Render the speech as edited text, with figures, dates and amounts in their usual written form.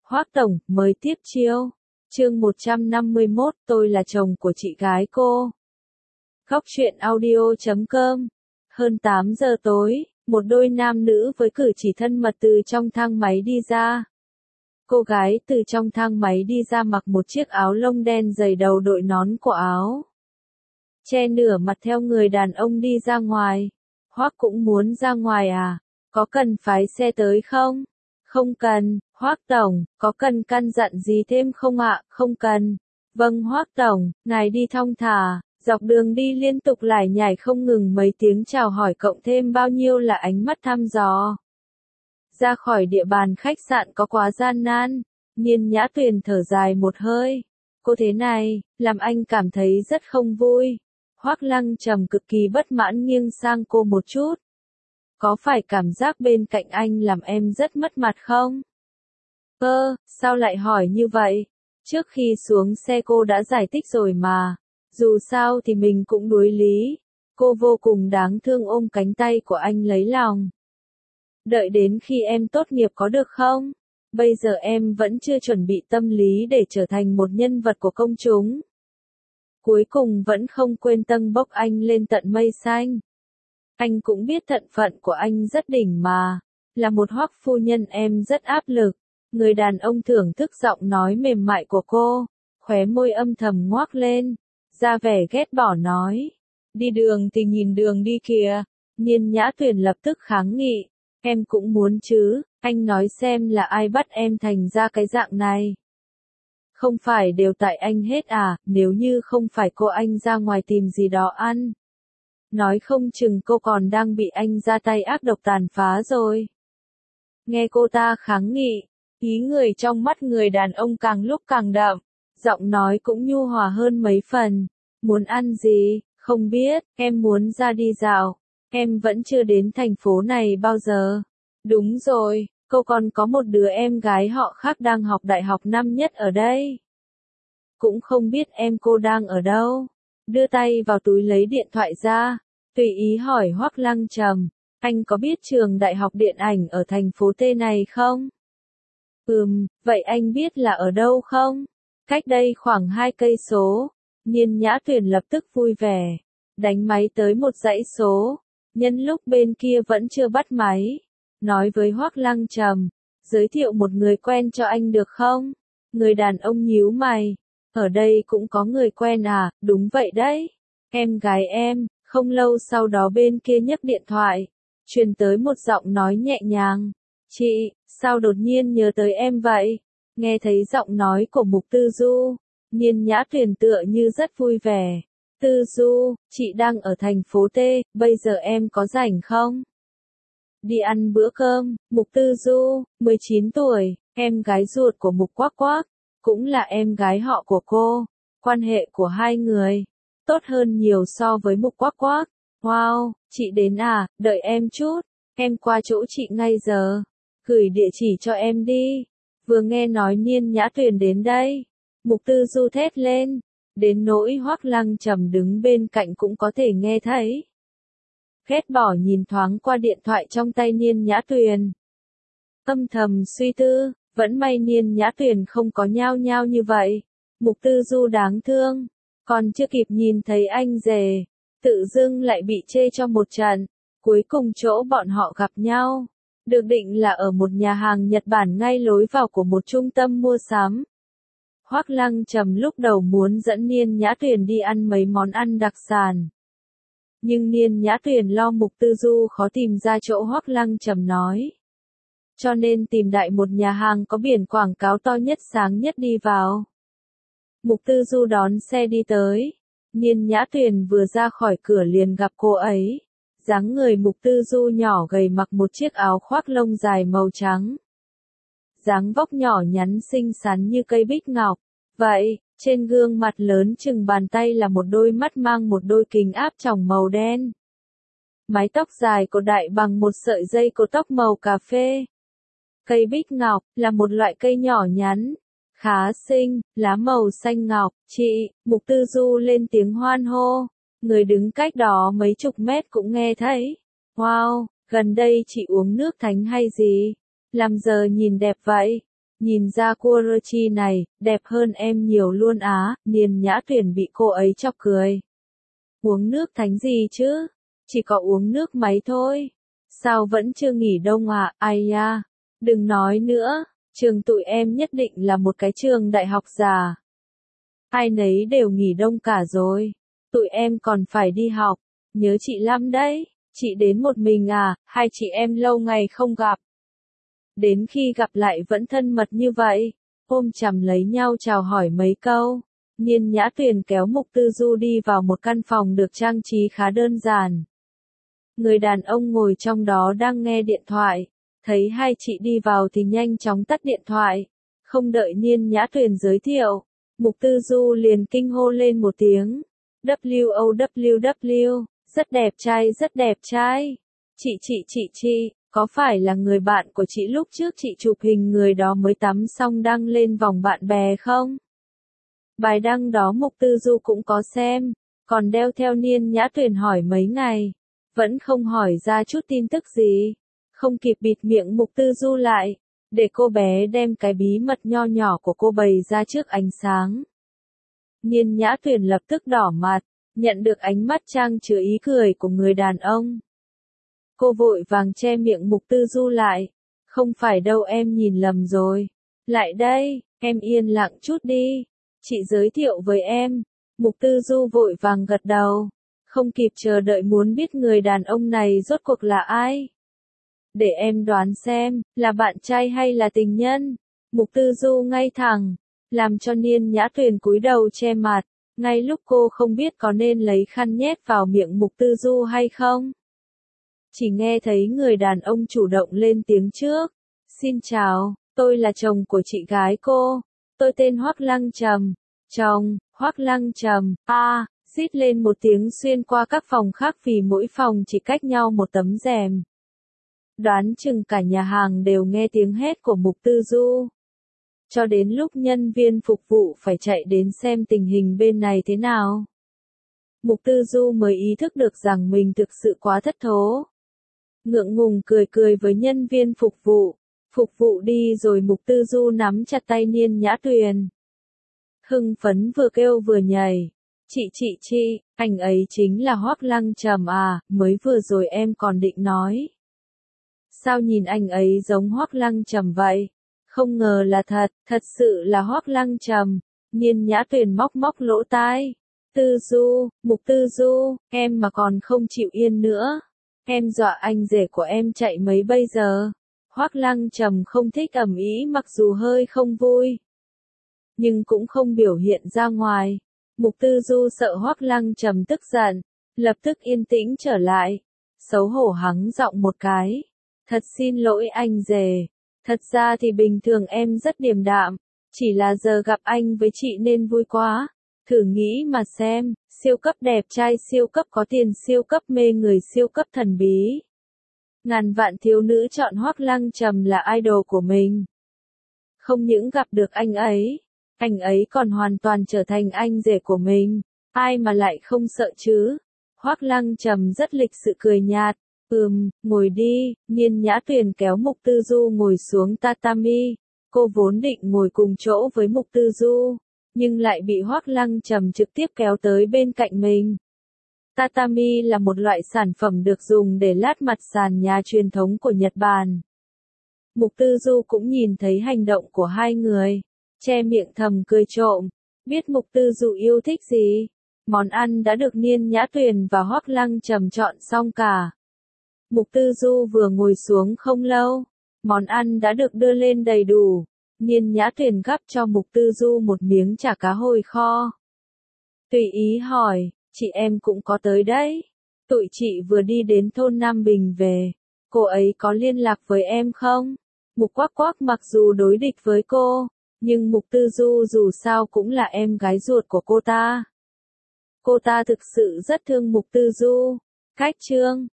Hoác Tổng, mới tiếp chiêu. Chương 151, tôi là chồng của chị gái cô. Góc truyện audio.com. Hơn 8 giờ tối, một đôi nam nữ với cử chỉ thân mật từ trong thang máy đi ra. Cô gái từ trong thang máy đi ra mặc một chiếc áo lông đen dày đầu đội nón cổ áo, che nửa mặt theo người đàn ông đi ra ngoài. Hoác cũng muốn ra ngoài à? Có cần phái xe tới không? Không cần. Hoác Tổng, có cần căn dặn gì thêm không ạ? Không cần. Vâng Hoác Tổng, ngài đi thong thả. Dọc đường đi liên tục lải nhải không ngừng mấy tiếng chào hỏi cộng thêm bao nhiêu là ánh mắt thăm dò. Ra khỏi địa bàn khách sạn có quá gian nan. Nhiên Nhã Tuyền thở dài một hơi. Cô thế này, làm anh cảm thấy rất không vui. Hoác Lăng Trầm cực kỳ bất mãn nghiêng sang cô một chút. Có phải cảm giác bên cạnh anh làm em rất mất mặt không? Sao lại hỏi như vậy? Trước khi xuống xe cô đã giải thích rồi mà. Dù sao thì mình cũng đối lý. Cô vô cùng đáng thương ôm cánh tay của anh lấy lòng. Đợi đến khi em tốt nghiệp có được không? Bây giờ em vẫn chưa chuẩn bị tâm lý để trở thành một nhân vật của công chúng. Cuối cùng vẫn không quên tâng bốc anh lên tận mây xanh. Anh cũng biết thân phận của anh rất đỉnh mà. Là một Hoác phu nhân em rất áp lực. Người đàn ông thưởng thức giọng nói mềm mại của cô. Khóe môi âm thầm ngoác lên. Ra vẻ ghét bỏ nói. Đi đường thì nhìn đường đi kìa. Nhiên Nhã Tuyền lập tức kháng nghị. Em cũng muốn chứ. Anh nói xem là ai bắt em thành ra cái dạng này. Không phải đều tại anh hết à, nếu như không phải cô anh ra ngoài tìm gì đó ăn. Nói không chừng cô còn đang bị anh ra tay ác độc tàn phá rồi. Nghe cô ta kháng nghị, ý người trong mắt người đàn ông càng lúc càng đậm, giọng nói cũng nhu hòa hơn mấy phần. Muốn ăn gì, không biết, em muốn ra đi dạo, em vẫn chưa đến thành phố này bao giờ. Đúng rồi, cô còn có một đứa em gái họ khác đang học đại học năm nhất ở đây. Cũng không biết em cô đang ở đâu. Đưa tay vào túi lấy điện thoại ra, tùy ý hỏi Hoác Lăng Trầm, anh có biết trường đại học điện ảnh ở thành phố T này không? Vậy anh biết là ở đâu không? Cách đây khoảng 2 cây số. Nhiên Nhã Tuyền lập tức vui vẻ, đánh máy tới một dãy số, nhân lúc bên kia vẫn chưa bắt máy, nói với Hoác Lăng Trầm, giới thiệu một người quen cho anh được không? Người đàn ông nhíu mày, ở đây cũng có người quen à? Đúng vậy đấy, em gái em. Không lâu sau đó bên kia nhấc điện thoại, truyền tới một giọng nói nhẹ nhàng. Chị, sao đột nhiên nhớ tới em vậy? Nghe thấy giọng nói của Mục Tư Du, Nhiên Nhã Tuyền tựa như rất vui vẻ. Tư Du, chị đang ở thành phố T, bây giờ em có rảnh không? Đi ăn bữa cơm. Mục Tư Du, 19 tuổi, em gái ruột của Mục Quác Quác, cũng là em gái họ của cô. Quan hệ của hai người tốt hơn nhiều so với Mục Quác Quác. Wow, chị đến à, đợi em chút, em qua chỗ chị ngay giờ. Gửi địa chỉ cho em đi. Vừa nghe nói Nhiên Nhã Tuyền đến đây, Mục Tư Du thét lên, đến nỗi Hoác Lăng Trầm đứng bên cạnh cũng có thể nghe thấy. Ghét bỏ nhìn thoáng qua điện thoại trong tay Nhiên Nhã Tuyền. Âm thầm suy tư, vẫn may Nhiên Nhã Tuyền không có nhao nhao như vậy. Mục Tư Du đáng thương, còn chưa kịp nhìn thấy anh rể, tự dưng lại bị chê cho một trận. Cuối cùng chỗ bọn họ gặp nhau, được định là ở một nhà hàng Nhật Bản ngay lối vào của một trung tâm mua sắm. Hoác Lăng Trầm lúc đầu muốn dẫn Nhiên Nhã Tuyền đi ăn mấy món ăn đặc sản. Nhưng Nhiên Nhã Tuyền lo Mục Tư Du khó tìm ra chỗ Hoác Lăng Trầm nói. Cho nên tìm đại một nhà hàng có biển quảng cáo to nhất sáng nhất đi vào. Mục Tư Du đón xe đi tới. Nhiên Nhã Tuyền vừa ra khỏi cửa liền gặp cô ấy. Dáng người Mục Tư Du nhỏ gầy mặc một chiếc áo khoác lông dài màu trắng. Dáng vóc nhỏ nhắn xinh xắn như cây bích ngọc. Vậy, trên gương mặt lớn chừng bàn tay là một đôi mắt mang một đôi kính áp tròng màu đen. Mái tóc dài cột đại bằng một sợi dây cột tóc màu cà phê. Cây bích ngọc là một loại cây nhỏ nhắn, khá xinh, lá màu xanh ngọc. Chị, Mục Tư Du lên tiếng hoan hô. Người đứng cách đó mấy chục mét cũng nghe thấy. Wow, gần đây chị uống nước thánh hay gì? Làm giờ nhìn đẹp vậy. Nhìn ra Kurochi này, đẹp hơn em nhiều luôn á, Niên Nhã Tuyền bị cô ấy chọc cười. Uống nước thánh gì chứ? Chỉ có uống nước máy thôi. Sao vẫn chưa nghỉ đông à, ai ya? Đừng nói nữa, trường tụi em nhất định là một cái trường đại học già. Ai nấy đều nghỉ đông cả rồi. Tụi em còn phải đi học. Nhớ chị lắm đấy. Chị đến một mình à, hai chị em lâu ngày không gặp. Đến khi gặp lại vẫn thân mật như vậy. Ôm chầm lấy nhau chào hỏi mấy câu. Niên Nhã Tuyền kéo Mục Tư Du đi vào một căn phòng được trang trí khá đơn giản. Người đàn ông ngồi trong đó đang nghe điện thoại. Thấy hai chị đi vào thì nhanh chóng tắt điện thoại. Không đợi Niên Nhã Tuyền giới thiệu. Mục Tư Du liền kinh hô lên một tiếng. WOWW, rất đẹp trai. Chị, có phải là người bạn của chị lúc trước chị chụp hình người đó mới tắm xong đăng lên vòng bạn bè không? Bài đăng đó Mục Tư Du cũng có xem, còn đeo theo Niên Nhã Tuyền hỏi mấy ngày, vẫn không hỏi ra chút tin tức gì. Không kịp bịt miệng Mục Tư Du lại, để cô bé đem cái bí mật nho nhỏ của cô bày ra trước ánh sáng. Niên Nhã Tuyền lập tức đỏ mặt, nhận được ánh mắt trang chứa ý cười của người đàn ông. Cô vội vàng che miệng Mục Tư Du lại. Không phải đâu, em nhìn lầm rồi. Lại đây, em yên lặng chút đi. Chị giới thiệu với em. Mục Tư Du vội vàng gật đầu. Không kịp chờ đợi muốn biết người đàn ông này rốt cuộc là ai. Để em đoán xem, là bạn trai hay là tình nhân? Mục Tư Du ngay thẳng, làm cho Niên Nhã Tuyền cúi đầu che mặt. Ngay lúc cô không biết có nên lấy khăn nhét vào miệng Mục Tư Du hay không. Chỉ nghe thấy người đàn ông chủ động lên tiếng trước. Xin chào, tôi là chồng của chị gái cô. Tôi tên Hoắc Lăng Trầm. Chồng, Hoắc Lăng Trầm, rít lên một tiếng xuyên qua các phòng khác vì mỗi phòng chỉ cách nhau một tấm rèm. Đoán chừng cả nhà hàng đều nghe tiếng hét của Mục Tư Du. Cho đến lúc nhân viên phục vụ phải chạy đến xem tình hình bên này thế nào. Mục Tư Du mới ý thức được rằng mình thực sự quá thất thố. Ngượng ngùng cười với nhân viên phục vụ. Phục vụ đi rồi Mục Tư Du nắm chặt tay Niên Nhã Tuyền. Hưng phấn vừa kêu vừa nhảy. Chị, anh ấy chính là Hoắc Lăng Trầm à, mới vừa rồi em còn định nói. Sao nhìn anh ấy giống Hoắc Lăng Trầm vậy? Không ngờ là thật sự là Hoắc Lăng Trầm. Niên Nhã Tuyền móc lỗ tai. Mục Tư Du, em mà còn không chịu yên nữa. Em dọa anh rể của em chạy mấy bây giờ. Hoắc Lăng Trầm không thích ầm ĩ mặc dù hơi không vui. Nhưng cũng không biểu hiện ra ngoài. Mục Tư Du sợ Hoắc Lăng Trầm tức giận. Lập tức yên tĩnh trở lại. Xấu hổ hắng giọng một cái. Thật xin lỗi anh rể. Thật ra thì bình thường em rất điềm đạm. Chỉ là giờ gặp anh với chị nên vui quá. Thử nghĩ mà xem, siêu cấp đẹp trai, siêu cấp có tiền, siêu cấp mê người, siêu cấp thần bí. Ngàn vạn thiếu nữ chọn Hoắc Lăng Trầm là idol của mình. Không những gặp được anh ấy còn hoàn toàn trở thành anh rể của mình. Ai mà lại không sợ chứ? Hoắc Lăng Trầm rất lịch sự cười nhạt. Ngồi đi. Niên Nhã Tuyền kéo Mục Tư Du ngồi xuống tatami. Cô vốn định ngồi cùng chỗ với Mục Tư Du, nhưng lại bị Hoắc Lăng Trầm trực tiếp kéo tới bên cạnh mình. Tatami là một loại sản phẩm được dùng để lát mặt sàn nhà truyền thống của Nhật Bản. Mục Tư Du cũng nhìn thấy hành động của hai người, che miệng thầm cười trộm, biết Mục Tư Du yêu thích gì. Món ăn đã được Niên Nhã Tuyền và Hoắc Lăng Trầm chọn xong cả. Mục Tư Du vừa ngồi xuống không lâu, món ăn đã được đưa lên đầy đủ. Niên Nhã Tuyền gắp cho Mục Tư Du một miếng chả cá hồi kho. Tùy ý hỏi, chị em cũng có tới đấy. Tụi chị vừa đi đến thôn Nam Bình về. Cô ấy có liên lạc với em không? Mục Quắc Quắc mặc dù đối địch với cô, nhưng Mục Tư Du dù sao cũng là em gái ruột của cô ta. Cô ta thực sự rất thương Mục Tư Du. Cách chương